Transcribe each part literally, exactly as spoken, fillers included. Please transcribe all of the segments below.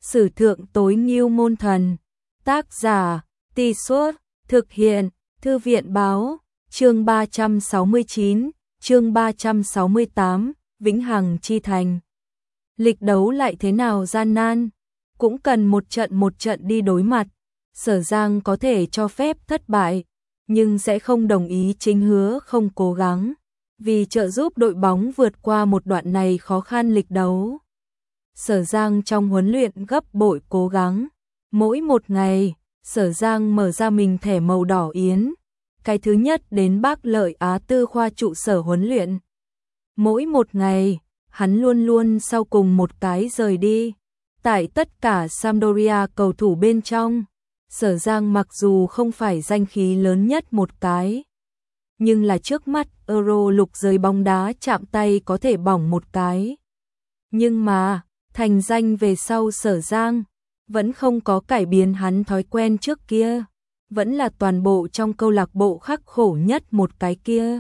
Sử thượng tối ngưu môn thần. Tác giả, Tì Suốt, thực hiện, Thư viện báo, chương ba trăm sáu mươi chín, chương ba trăm sáu mươi tám, Vĩnh Hằng chi thành. Lịch đấu lại thế nào gian nan, cũng cần một trận một trận đi đối mặt. Sở Giang có thể cho phép thất bại, nhưng sẽ không đồng ý chính hứa không cố gắng, vì trợ giúp đội bóng vượt qua một đoạn này khó khăn lịch đấu. Sở Giang trong huấn luyện gấp bội cố gắng, mỗi một ngày, Sở Giang mở ra mình thẻ màu đỏ yến, cái thứ nhất đến Bắc Lợi Á Tư khoa trụ sở huấn luyện. Mỗi một ngày, hắn luôn luôn sau cùng một cái rời đi. Tại tất cả Sampdoria cầu thủ bên trong, Sở Giang mặc dù không phải danh khí lớn nhất một cái, nhưng là trước mắt Euro lục giới bóng đá chạm tay có thể bỏng một cái. Nhưng mà, thành danh về sau Sở Giang vẫn không có cải biến hắn thói quen trước kia, vẫn là toàn bộ trong câu lạc bộ khắc khổ nhất một cái kia.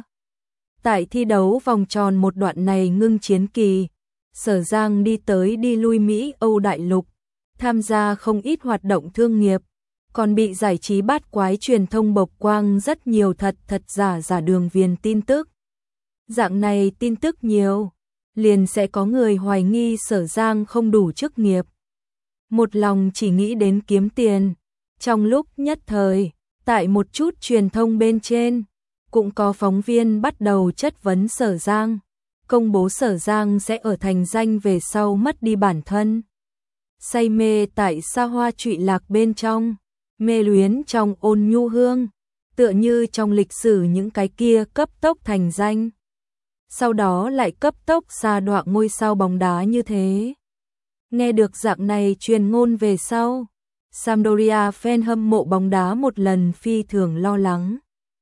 Tại thi đấu vòng tròn một đoạn này ngưng chiến kỳ, Sở Giang đi tới đi lui Mỹ Âu đại lục, tham gia không ít hoạt động thương nghiệp, còn bị giải trí bát quái truyền thông bộc quang rất nhiều thật thật giả giả đường viền tin tức. Dạng này tin tức nhiều, liền sẽ có người hoài nghi Sở Giang không đủ chức nghiệp. Một lòng chỉ nghĩ đến kiếm tiền. Trong lúc nhất thời, tại một chút truyền thông bên trên, cũng có phóng viên bắt đầu chất vấn Sở Giang, công bố Sở Giang sẽ ở thành danh về sau mất đi bản thân. Say mê tại xa hoa trụy lạc bên trong, mê luyến trong ôn nhu hương, tựa như trong lịch sử những cái kia cấp tốc thành danh. Sau đó lại cấp tốc sa đọa ngôi sao bóng đá như thế. Nghe được dạng này truyền ngôn về sau, Sampdoria fan hâm mộ bóng đá một lần phi thường lo lắng.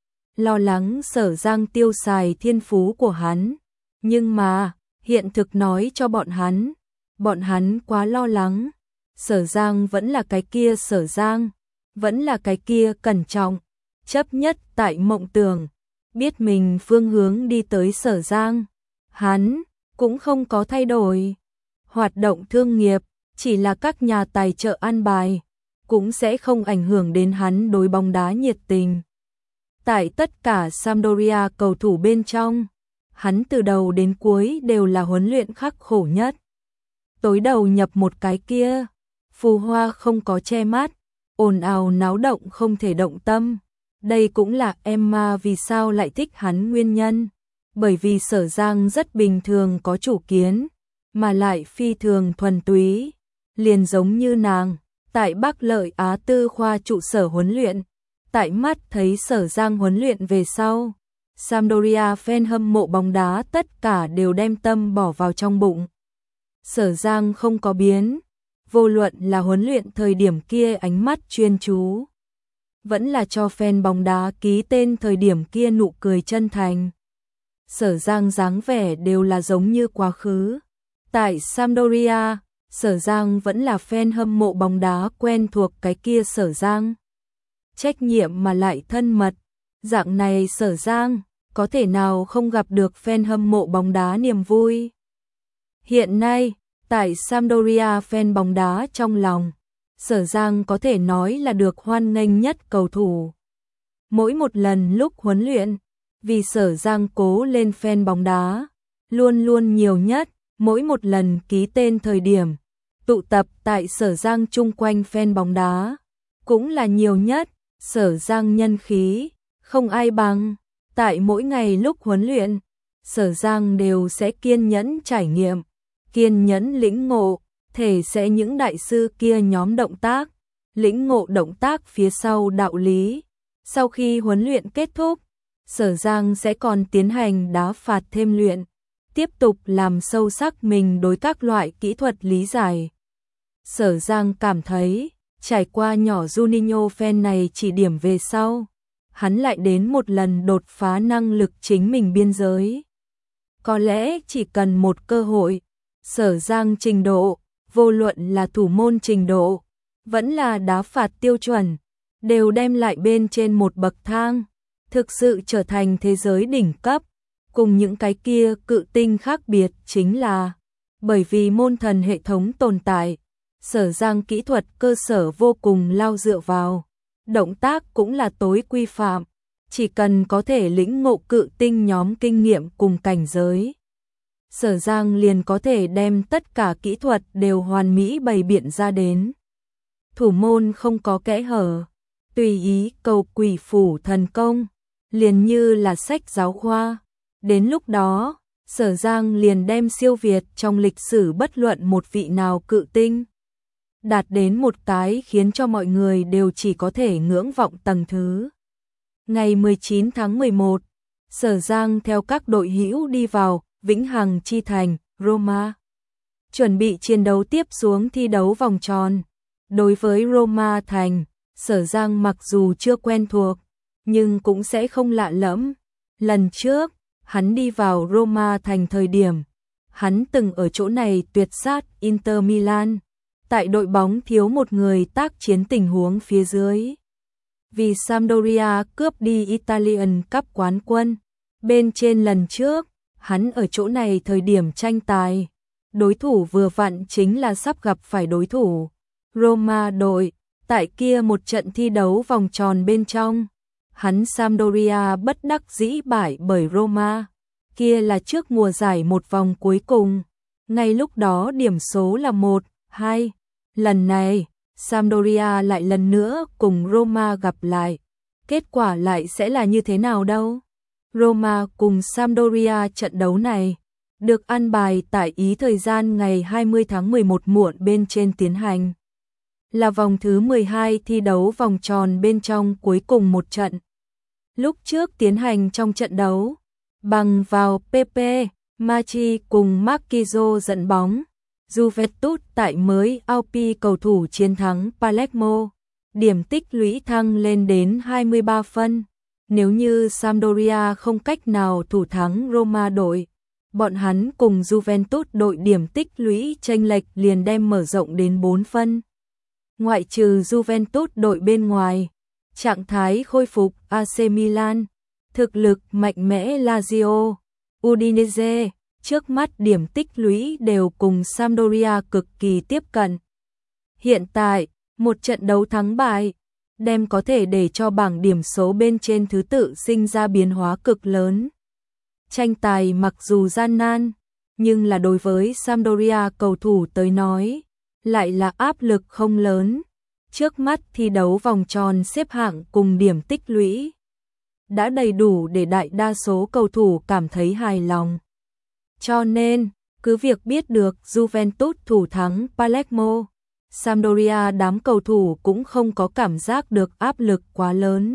Lo lắng Sở Giang tiêu xài thiên phú của hắn. Nhưng mà, hiện thực nói cho bọn hắn, bọn hắn quá lo lắng. Sở Giang vẫn là cái kia Sở Giang, vẫn là cái kia cẩn trọng, chấp nhất tại mộng tưởng, biết mình phương hướng đi tới Sở Giang. Hắn cũng không có thay đổi. Hoạt động thương nghiệp, chỉ là các nhà tài trợ an bài, cũng sẽ không ảnh hưởng đến hắn đối bóng đá nhiệt tình. Tại tất cả Sampdoria cầu thủ bên trong, hắn từ đầu đến cuối đều là huấn luyện khắc khổ nhất. Tối đầu nhập một cái kia, phù hoa không có che mắt, ồn ào náo động không thể động tâm. Đây cũng là Emma vì sao lại thích hắn nguyên nhân, bởi vì Sở Giang rất bình thường có chủ kiến, mà lại phi thường thuần túy, liền giống như nàng, tại Bắc Lợi Á Tư khoa trụ sở huấn luyện, tại mắt thấy Sở Giang huấn luyện về sau, Sampdoria fan hâm mộ bóng đá tất cả đều đem tâm bỏ vào trong bụng. Sở Giang không có biến, vô luận là huấn luyện thời điểm kia ánh mắt chuyên chú, vẫn là cho fan bóng đá ký tên thời điểm kia nụ cười chân thành. Sở Giang dáng vẻ đều là giống như quá khứ. Tại Sampdoria, Sở Giang vẫn là fan hâm mộ bóng đá quen thuộc cái kia Sở Giang. Trách nhiệm mà lại thân mật, dạng này Sở Giang, có thể nào không gặp được fan hâm mộ bóng đá niềm vui. Hiện nay, tại Sampdoria fan bóng đá trong lòng, Sở Giang có thể nói là được hoan nghênh nhất cầu thủ. Mỗi một lần lúc huấn luyện, vì Sở Giang cố lên fan bóng đá, luôn luôn nhiều nhất. Mỗi một lần ký tên thời điểm, tụ tập tại Sở Giang chung quanh fan bóng đá, cũng là nhiều nhất. Sở Giang nhân khí, không ai bằng. Tại mỗi ngày lúc huấn luyện, Sở Giang đều sẽ kiên nhẫn trải nghiệm, kiên nhẫn lĩnh ngộ, thể sẽ những đại sư kia nhóm động tác, lĩnh ngộ động tác phía sau đạo lý. Sau khi huấn luyện kết thúc, Sở Giang sẽ còn tiến hành đá phạt thêm luyện, tiếp tục làm sâu sắc mình đối các loại kỹ thuật lý giải. Sở Giang cảm thấy, trải qua nhỏ Juninho fan này chỉ điểm về sau, hắn lại đến một lần đột phá năng lực chính mình biên giới. Có lẽ chỉ cần một cơ hội, Sở Giang trình độ, vô luận là thủ môn trình độ, vẫn là đá phạt tiêu chuẩn, đều đem lại bên trên một bậc thang, thực sự trở thành thế giới đỉnh cấp. Cùng những cái kia cự tinh khác biệt chính là, bởi vì môn thần hệ thống tồn tại, Sở Giang kỹ thuật cơ sở vô cùng lao dựa vào. Động tác cũng là tối quy phạm, chỉ cần có thể lĩnh ngộ cự tinh nhóm kinh nghiệm cùng cảnh giới. Sở Giang liền có thể đem tất cả kỹ thuật đều hoàn mỹ bày biện ra đến. Thủ môn không có kẽ hở, tùy ý cầu quỷ phủ thần công, liền như là sách giáo khoa. Đến lúc đó, Sở Giang liền đem siêu việt trong lịch sử bất luận một vị nào cự tinh. Đạt đến một cái khiến cho mọi người đều chỉ có thể ngưỡng vọng tầng thứ. Ngày mười chín tháng mười một, Sở Giang theo các đội hữu đi vào Vĩnh Hằng Chi Thành, Roma. Chuẩn bị chiến đấu tiếp xuống thi đấu vòng tròn. Đối với Roma Thành, Sở Giang mặc dù chưa quen thuộc, nhưng cũng sẽ không lạ lẫm. Lần trước, hắn đi vào Roma Thành thời điểm, hắn từng ở chỗ này tuyệt sát Inter Milan. Tại đội bóng thiếu một người tác chiến tình huống phía dưới. Vì Sampdoria cướp đi Italian Cup quán quân. Bên trên lần trước, hắn ở chỗ này thời điểm tranh tài. Đối thủ vừa vặn chính là sắp gặp phải đối thủ Roma đội. Tại kia một trận thi đấu vòng tròn bên trong, hắn Sampdoria bất đắc dĩ bại bởi Roma. Kia là trước mùa giải một vòng cuối cùng. Ngay lúc đó điểm số là một hai. Lần này, Sampdoria lại lần nữa cùng Roma gặp lại. Kết quả lại sẽ là như thế nào đâu? Roma cùng Sampdoria trận đấu này được an bài tại Ý thời gian ngày hai mươi tháng mười một muộn bên trên tiến hành. Là vòng thứ mười hai thi đấu vòng tròn bên trong cuối cùng một trận. Lúc trước tiến hành trong trận đấu, bằng vào Pepe, Machi cùng Marquinhos dẫn bóng. Juventus tại mới Alpi cầu thủ chiến thắng Palermo, điểm tích lũy thăng lên đến hai mươi ba phân. Nếu như Sampdoria không cách nào thủ thắng Roma đội, bọn hắn cùng Juventus đội điểm tích lũy chênh lệch liền đem mở rộng đến bốn phân. Ngoại trừ Juventus đội bên ngoài, trạng thái khôi phục a xê Milan, thực lực mạnh mẽ Lazio, Udinese, trước mắt điểm tích lũy đều cùng Sampdoria cực kỳ tiếp cận. Hiện tại, một trận đấu thắng bại, đem có thể để cho bảng điểm số bên trên thứ tự sinh ra biến hóa cực lớn. Tranh tài mặc dù gian nan, nhưng là đối với Sampdoria cầu thủ tới nói, lại là áp lực không lớn. Trước mắt thi đấu vòng tròn xếp hạng cùng điểm tích lũy đã đầy đủ để đại đa số cầu thủ cảm thấy hài lòng. Cho nên, cứ việc biết được Juventus thủ thắng Palermo, Sampdoria đám cầu thủ cũng không có cảm giác được áp lực quá lớn.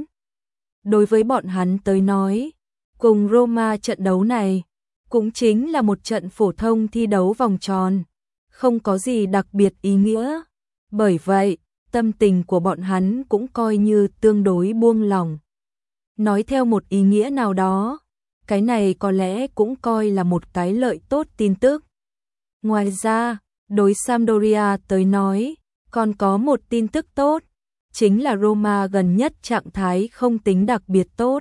Đối với bọn hắn tới nói, cùng Roma trận đấu này, cũng chính là một trận phổ thông thi đấu vòng tròn, không có gì đặc biệt ý nghĩa. Bởi vậy, tâm tình của bọn hắn cũng coi như tương đối buông lỏng. Nói theo một ý nghĩa nào đó, cái này có lẽ cũng coi là một cái lợi tốt tin tức. Ngoài ra, đối Sampdoria tới nói, còn có một tin tức tốt, chính là Roma gần nhất trạng thái không tính đặc biệt tốt.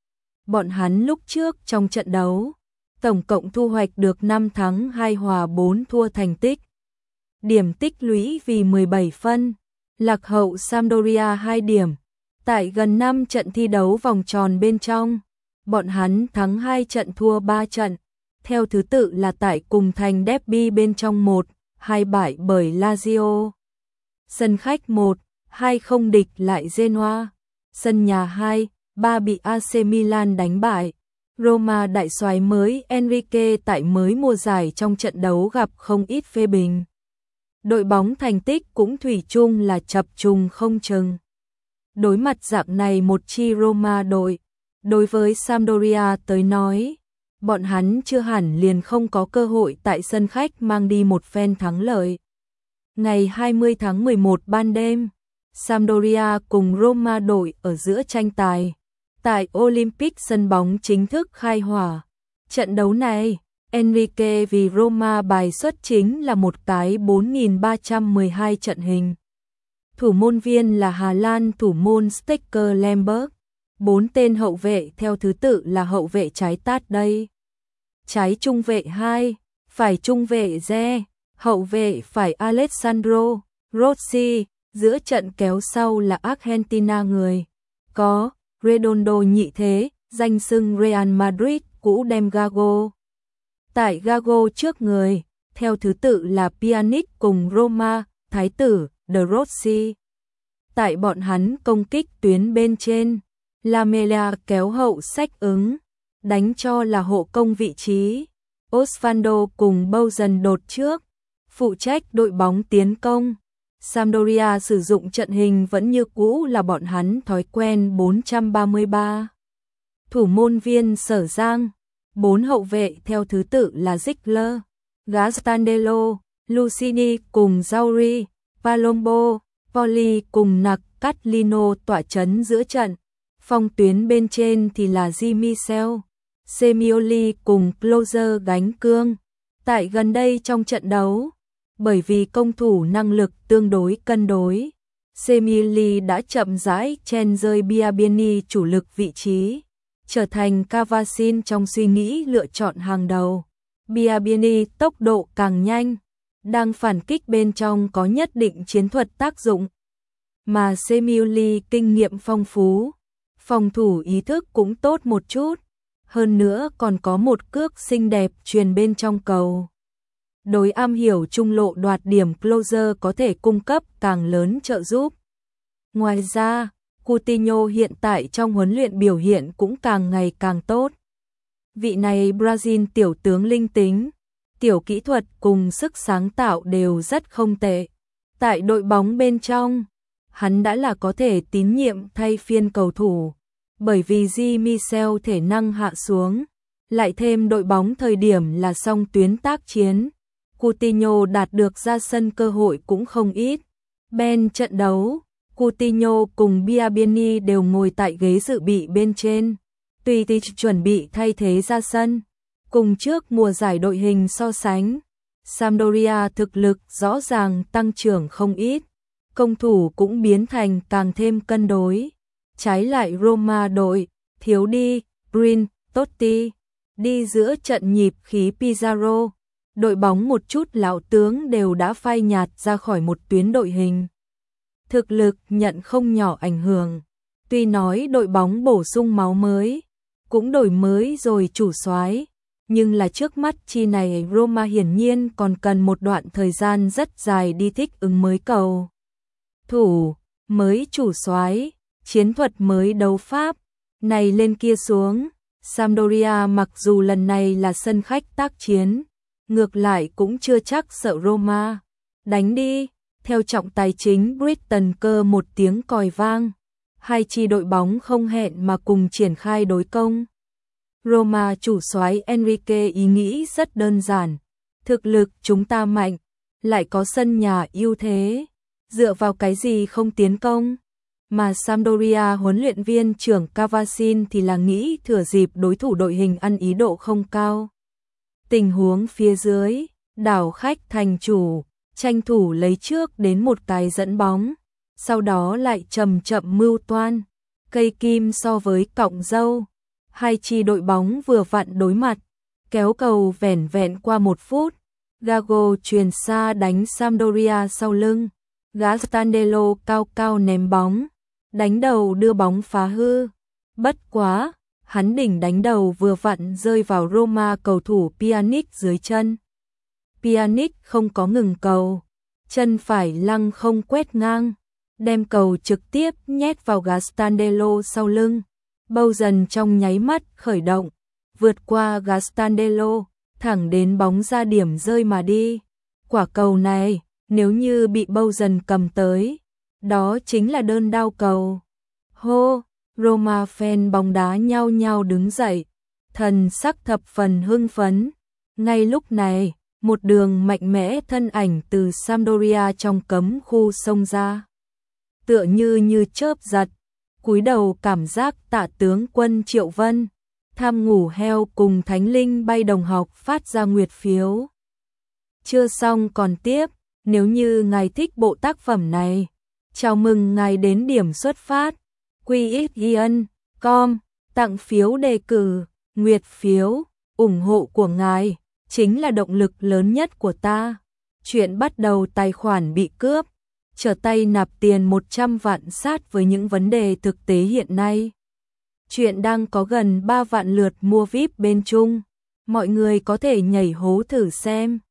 Bọn hắn lúc trước trong trận đấu, tổng cộng thu hoạch được năm thắng hai hòa bốn thua thành tích. Điểm tích lũy vì mười bảy phân, lạc hậu Sampdoria hai điểm. Tại gần năm trận thi đấu vòng tròn bên trong, bọn hắn thắng hai trận thua ba trận, theo thứ tự là tại cùng thành derby bên trong một, hai bại bởi Lazio. Sân khách một, hai không địch lại Genoa. Sân nhà hai, ba bị a xê Milan đánh bại. Roma đại soái mới Enrique tại mới mùa giải trong trận đấu gặp không ít phê bình. Đội bóng thành tích cũng thủy chung là chập trùng không chừng. Đối mặt dạng này một chi Roma đội, đối với Sampdoria tới nói, bọn hắn chưa hẳn liền không có cơ hội tại sân khách mang đi một phen thắng lợi. Ngày hai mươi tháng mười một ban đêm, Sampdoria cùng Roma đội ở giữa tranh tài, tại Olympic sân bóng chính thức khai hỏa. Trận đấu này, Enrique vì Roma bài xuất chính là một cái bốn nghìn ba trăm mười hai trận hình. Thủ môn viên là Hà Lan thủ môn Steker Lemberg. Bốn tên hậu vệ theo thứ tự là hậu vệ trái Tát đây. Trái trung vệ hai, phải trung vệ Ze, hậu vệ phải Alessandro, Rossi, giữa trận kéo sau là Argentina người. Có, Redondo nhị thế, danh xưng Real Madrid cũ đem Gago. Tại Gago trước người, theo thứ tự là Pjanic cùng Roma, Thái tử, De Rossi. Tại bọn hắn công kích tuyến bên trên, Lamela kéo hậu sách ứng, đánh cho là hộ công vị trí. Osvaldo cùng Bojan đột trước, phụ trách đội bóng tiến công. Sampdoria sử dụng trận hình vẫn như cũ là bọn hắn thói quen bốn ba ba. Thủ môn viên Sở Giang, bốn hậu vệ theo thứ tự là Ziegler, Gastandello, Lucini cùng Zauri, Palombo, Poli cùng Nặc Catlino tỏa chấn giữa trận. Phong tuyến bên trên thì là Di Michel, Semioli cùng Closer gánh cương. Tại gần đây trong trận đấu, bởi vì công thủ năng lực tương đối cân đối, Semioli đã chậm rãi chen rơi Biabiany chủ lực vị trí, trở thành Cavasin trong suy nghĩ lựa chọn hàng đầu. Biabiany tốc độ càng nhanh, đang phản kích bên trong có nhất định chiến thuật tác dụng, mà Semioli kinh nghiệm phong phú, phòng thủ ý thức cũng tốt một chút, hơn nữa còn có một cước xinh đẹp truyền bên trong cầu. Đối am hiểu trung lộ đoạt điểm Closer có thể cung cấp càng lớn trợ giúp. Ngoài ra, Coutinho hiện tại trong huấn luyện biểu hiện cũng càng ngày càng tốt. Vị này Brazil tiểu tướng linh tính, tiểu kỹ thuật cùng sức sáng tạo đều rất không tệ. Tại đội bóng bên trong, hắn đã là có thể tín nhiệm thay phiên cầu thủ, bởi vì Di Michel thể năng hạ xuống, lại thêm đội bóng thời điểm là song tuyến tác chiến, Coutinho đạt được ra sân cơ hội cũng không ít. Bên trận đấu, Coutinho cùng Biabiany đều ngồi tại ghế dự bị bên trên, tùy tí chuẩn bị thay thế ra sân. Cùng trước mùa giải đội hình so sánh, Sampdoria thực lực rõ ràng tăng trưởng không ít, công thủ cũng biến thành càng thêm cân đối. Trái lại Roma đội, thiếu đi, Brin, Totti, đi giữa trận nhịp khí Pizarro, đội bóng một chút lão tướng đều đã phai nhạt ra khỏi một tuyến đội hình. Thực lực nhận không nhỏ ảnh hưởng, tuy nói đội bóng bổ sung máu mới, cũng đổi mới rồi chủ soái, nhưng là trước mắt chi này Roma hiển nhiên còn cần một đoạn thời gian rất dài đi thích ứng mới cầu thủ, mới chủ soái, chiến thuật mới đấu pháp, này lên kia xuống. Sampdoria mặc dù lần này là sân khách tác chiến, ngược lại cũng chưa chắc sợ Roma. Đánh đi, theo trọng tài chính Brighton cơ một tiếng còi vang, hai chi đội bóng không hẹn mà cùng triển khai đối công. Roma chủ soái Enrique ý nghĩ rất đơn giản, thực lực chúng ta mạnh, lại có sân nhà ưu thế, dựa vào cái gì không tiến công. Mà Sampdoria huấn luyện viên trưởng Cavasin thì là nghĩ thừa dịp đối thủ đội hình ăn ý độ không cao. Tình huống phía dưới, đảo khách thành chủ, tranh thủ lấy trước đến một cái dẫn bóng, sau đó lại chậm chậm mưu toan, cây kim so với cọng dâu. Hai chi đội bóng vừa vặn đối mặt, kéo cầu vẻn vẹn qua một phút, Gago truyền xa đánh Sampdoria sau lưng, Gastandello cao cao ném bóng, đánh đầu đưa bóng phá hư. Bất quá, hắn đỉnh đánh đầu vừa vặn rơi vào Roma cầu thủ Pjanic dưới chân. Pjanic không có ngừng cầu, chân phải lăng không quét ngang, đem cầu trực tiếp nhét vào Gastandello sau lưng. Bâu dần trong nháy mắt khởi động, vượt qua Gastandello, thẳng đến bóng ra điểm rơi mà đi. Quả cầu này, nếu như bị bâu dần cầm tới, đó chính là đơn đao cầu. Hô, Roma fan bóng đá nhao nhao đứng dậy, thần sắc thập phần hưng phấn. Ngay lúc này, một đường mạnh mẽ thân ảnh từ Sampdoria trong cấm khu xông ra. Tựa như như chớp giật, cúi đầu cảm giác Tạ tướng quân Triệu Vân, tham ngủ heo cùng Thánh Linh bay đồng học phát ra nguyệt phiếu. Chưa xong còn tiếp, nếu như ngài thích bộ tác phẩm này, chào mừng ngài đến điểm xuất phát, quy ích yên com, tặng phiếu đề cử, nguyệt phiếu, ủng hộ của ngài, chính là động lực lớn nhất của ta. Chuyện bắt đầu tài khoản bị cướp, trở tay nạp tiền một trăm vạn sát với những vấn đề thực tế hiện nay. Chuyện đang có gần ba vạn lượt mua vi ai pi bên Trung. Mọi người có thể nhảy hố thử xem.